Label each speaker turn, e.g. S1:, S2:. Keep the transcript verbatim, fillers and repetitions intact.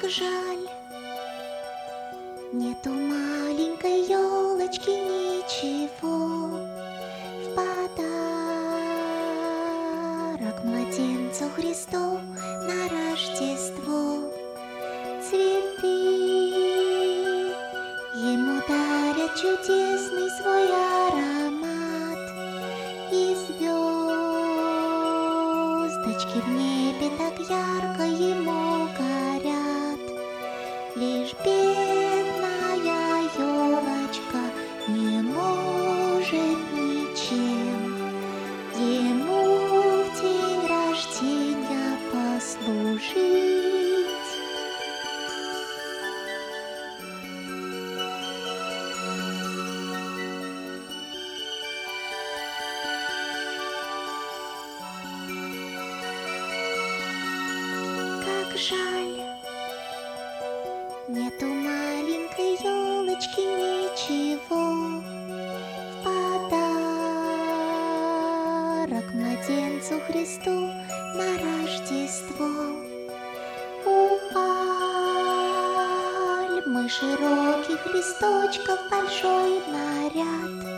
S1: жаль, нету маленькой елочки ничего. В подарок младенцу Христу на Рождество цветы ему дарят чудесный свой аромат, и звездочки в небе так ярко ему горят. Лишь бедная елочка не может ничем ему в день рождения послужить. Как жаль, нету маленькой елочки ничего. В подарок младенцу Христу на Рождество. У пальмы широких листочков большой наряд,